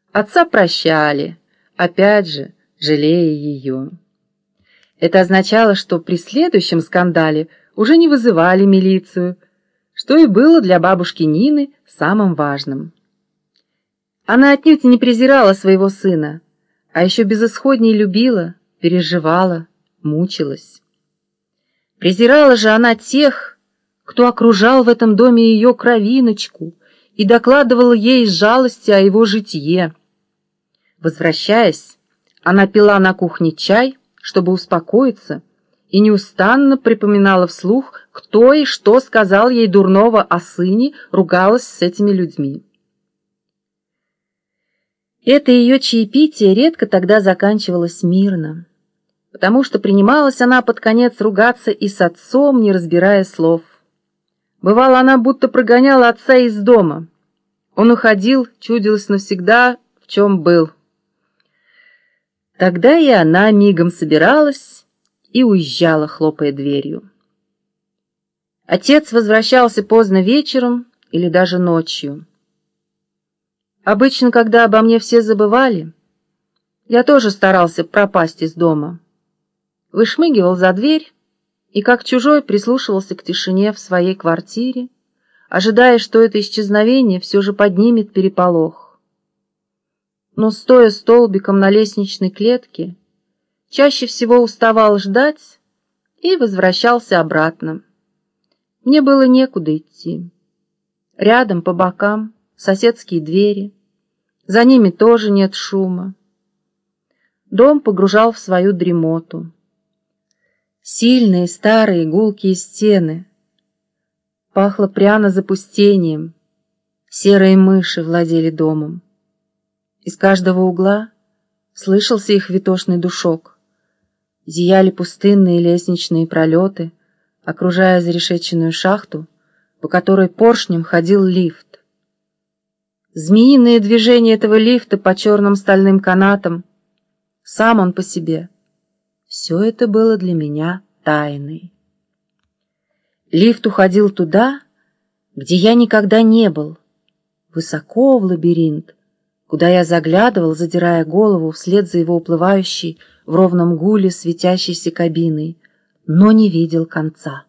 Отца прощали, опять же, жалея ее. Это означало, что при следующем скандале уже не вызывали милицию, что и было для бабушки Нины самым важным. Она отнюдь не презирала своего сына, а еще безысходней любила, переживала, мучилась. Презирала же она тех, кто окружал в этом доме ее кровиночку и докладывал ей из жалости о его житье. Возвращаясь, она пила на кухне чай, чтобы успокоиться, и неустанно припоминала вслух, кто и что сказал ей дурного о сыне, ругалась с этими людьми. Это ее чаепитие редко тогда заканчивалось мирно, потому что принималась она под конец ругаться и с отцом, не разбирая слов. Бывало, она будто прогоняла отца из дома. Он уходил, чудилось навсегда, в чем был. Тогда и она мигом собиралась и уезжала, хлопая дверью. Отец возвращался поздно вечером или даже ночью. Обычно, когда обо мне все забывали, я тоже старался пропасть из дома. Вышмыгивал за дверь и, как чужой, прислушивался к тишине в своей квартире, ожидая, что это исчезновение все же поднимет переполох. Но, стоя столбиком на лестничной клетке, чаще всего уставал ждать и возвращался обратно. Мне было некуда идти. Рядом, по бокам, соседские двери. За ними тоже нет шума. Дом погружал в свою дремоту. Сильные, старые, гулкие стены. Пахло пряно запустением. Серые мыши владели домом. Из каждого угла слышался их витошный душок. Зияли пустынные лестничные пролеты, окружая зарешеченную шахту, по которой поршнем ходил лифт. Змеиные движения этого лифта по черным стальным канатам, сам он по себе. Все это было для меня тайной. Лифт уходил туда, где я никогда не был, высоко в лабиринт, куда я заглядывал, задирая голову вслед за его уплывающей в ровном гуле светящейся кабиной, но не видел конца.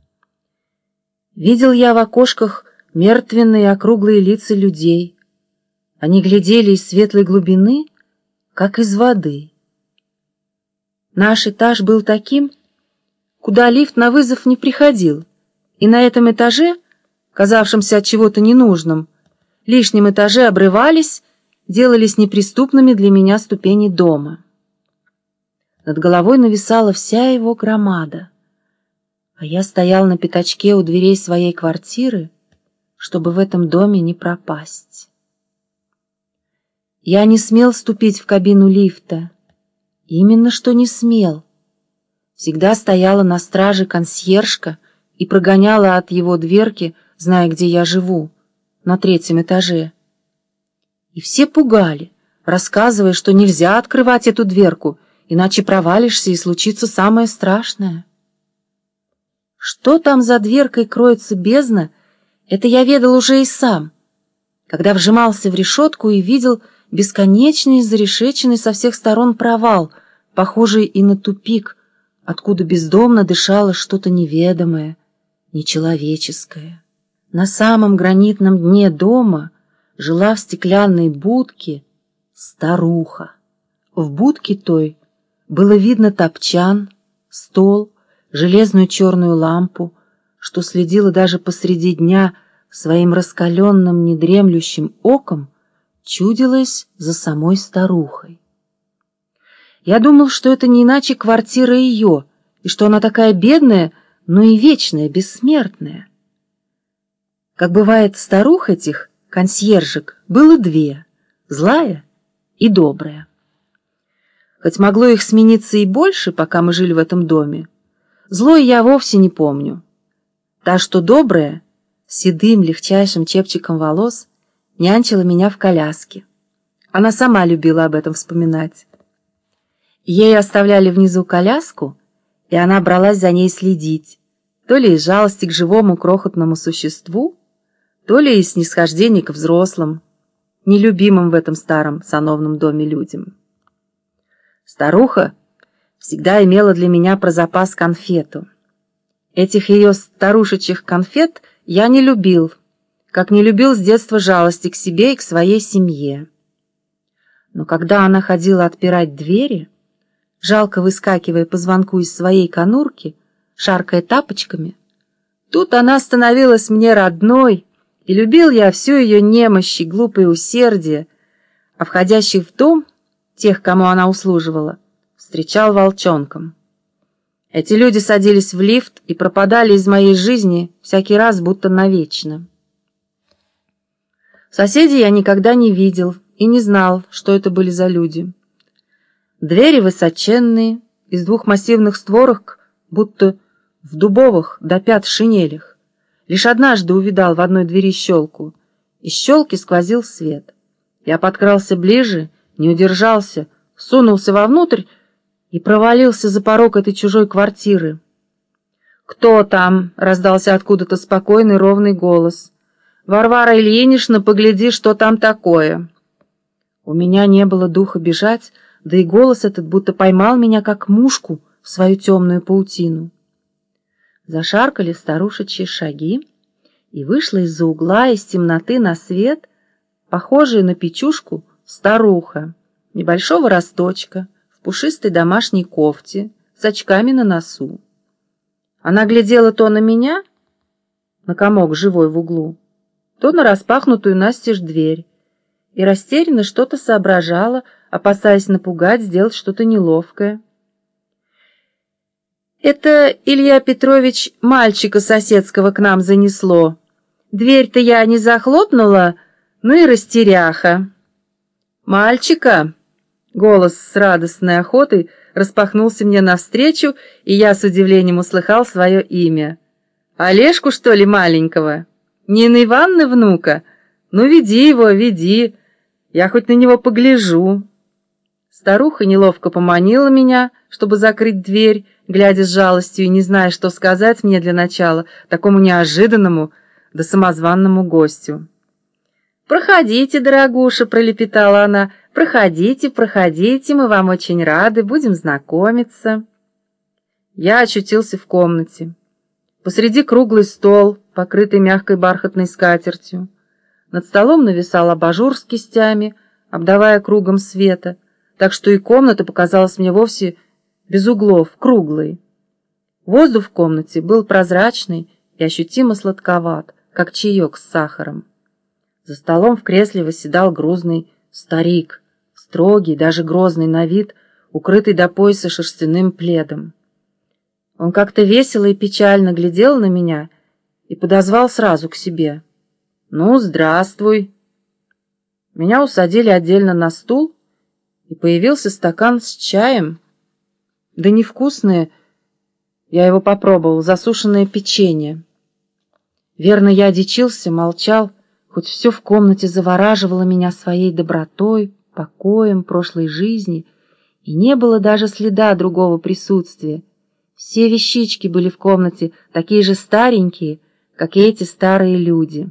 Видел я в окошках мертвенные округлые лица людей. Они глядели из светлой глубины, как из воды. Наш этаж был таким, куда лифт на вызов не приходил, и на этом этаже, казавшемся от чего-то ненужным, лишнем этаже обрывались, делались неприступными для меня ступени дома. Над головой нависала вся его громада, а я стоял на пятачке у дверей своей квартиры, чтобы в этом доме не пропасть. Я не смел ступить в кабину лифта, именно что не смел. Всегда стояла на страже консьержка и прогоняла от его дверки, зная, где я живу, на 3-м этаже. И все пугали, рассказывая, что нельзя открывать эту дверку, иначе провалишься и случится самое страшное. Что там за дверкой кроется бездна, это я ведал уже и сам, когда вжимался в решетку и видел бесконечный, зарешеченный со всех сторон провал, похожий и на тупик, откуда бездомно дышало что-то неведомое, нечеловеческое. На самом гранитном дне дома жила в стеклянной будке старуха. В будке той было видно топчан, стол, железную черную лампу, что следила даже посреди дня своим раскаленным недремлющим оком, чудилась за самой старухой. Я думал, что это не иначе квартира ее, и что она такая бедная, но и вечная, бессмертная. Как бывает старух этих, консьержек, было 2, злая и добрая. Хоть могло их смениться и больше, пока мы жили в этом доме, злой я вовсе не помню. Та, что добрая, с седым, легчайшим чепчиком волос, нянчила меня в коляске. Она сама любила об этом вспоминать. Ей оставляли внизу коляску, и она бралась за ней следить, то ли из жалости к живому крохотному существу, то ли из снисхождения к взрослым. нелюбимым в этом старом сановном доме людям. Старуха всегда имела для меня про запас конфету. Этих ее старушечьих конфет я не любил, как не любил с детства жалости к себе и к своей семье. Но когда она ходила отпирать двери, жалко выскакивая по звонку из своей конурки, шаркая тапочками, тут она становилась мне родной, и любил я всю ее немощь и глупое усердие, а входящих в дом, тех, кому она услуживала, встречал волчонком. Эти люди садились в лифт и пропадали из моей жизни всякий раз будто навечно. Соседей я никогда не видел и не знал, что это были за люди. Двери высоченные, из двух массивных створок, будто в дубовых до пят шинелях. Лишь однажды увидал в одной двери щелку. Из щелки сквозил свет. Я подкрался ближе, не удержался, сунулся вовнутрь и провалился за порог этой чужой квартиры. «Кто там?» — раздался откуда-то спокойный ровный голос. «Варвара Ильинична, погляди, что там такое!» У меня не было духа бежать, да и голос этот будто поймал меня, как мушку, в свою темную паутину. Зашаркали старушечьи шаги, и вышла из-за угла, из темноты на свет, похожая на печушку, старуха, небольшого росточка, в пушистой домашней кофте, с очками на носу. Она глядела то на меня, на комок живой в углу, то на распахнутую настежь дверь, и растерянно что-то соображала, опасаясь напугать, сделать что-то неловкое. «Это, Илья Петрович, мальчика соседского к нам занесло. Дверь-то я не захлопнула, ну и растеряха». «Мальчика?» Голос с радостной охотой распахнулся мне навстречу, и я с удивлением услыхал свое имя. «Олежку, что ли, маленького? Нины Ивановны внука? Ну, веди его, веди, я хоть на него погляжу». Старуха неловко поманила меня, чтобы закрыть дверь, глядя с жалостью и не зная, что сказать мне для начала, такому неожиданному да самозванному гостю. «Проходите, дорогуша», — пролепетала она, — «проходите, проходите, мы вам очень рады, будем знакомиться». Я очутился в комнате. Посреди круглый стол, покрытый мягкой бархатной скатертью. Над столом нависал абажур с кистями, обдавая кругом света, так что и комната показалась мне вовсе без углов, круглой. Воздух в комнате был прозрачный и ощутимо сладковат, как чаек с сахаром. За столом в кресле восседал грузный старик, строгий, даже грозный на вид, укрытый до пояса шерстяным пледом. Он как-то весело и печально глядел на меня и подозвал сразу к себе. «Ну, здравствуй!» Меня усадили отдельно на стул, и появился стакан с чаем. Да невкусное, я его попробовал, засушенное печенье. Верно, я одичился, молчал, хоть все в комнате завораживало меня своей добротой, покоем прошлой жизни, и не было даже следа другого присутствия. Все вещички были в комнате такие же старенькие, как и эти старые люди.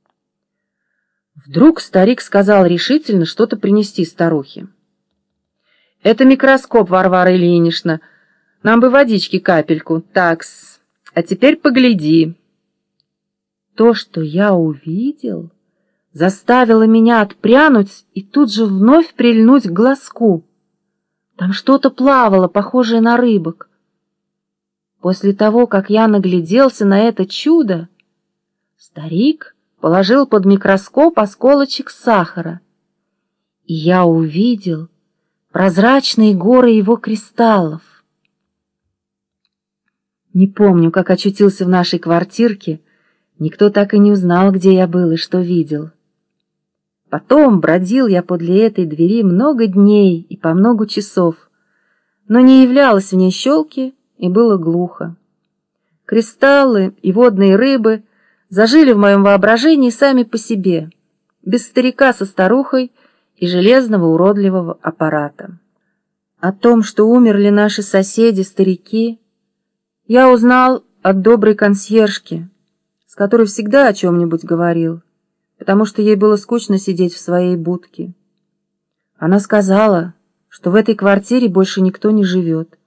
Вдруг старик сказал решительно что-то принести старухе. «Это микроскоп, Варвара Ильинична. Нам бы водички капельку. Такс. А теперь погляди». То, что я увидел, заставило меня отпрянуть и тут же вновь прильнуть к глазку. Там что-то плавало, похожее на рыбок. После того, как я нагляделся на это чудо, старик положил под микроскоп осколочек сахара, и я увидел прозрачные горы его кристаллов. Не помню, как очутился в нашей квартирке, никто так и не узнал, где я был и что видел. Потом бродил я подле этой двери много дней и по много часов, но не являлось в ней щелки, и было глухо. Кристаллы и водные рыбы зажили в моем воображении сами по себе, без старика со старухой и железного уродливого аппарата. О том, что умерли наши соседи-старики, я узнал от доброй консьержки, с которой всегда о чем-нибудь говорил. потому что ей было скучно сидеть в своей будке. Она сказала, что в этой квартире больше никто не живет.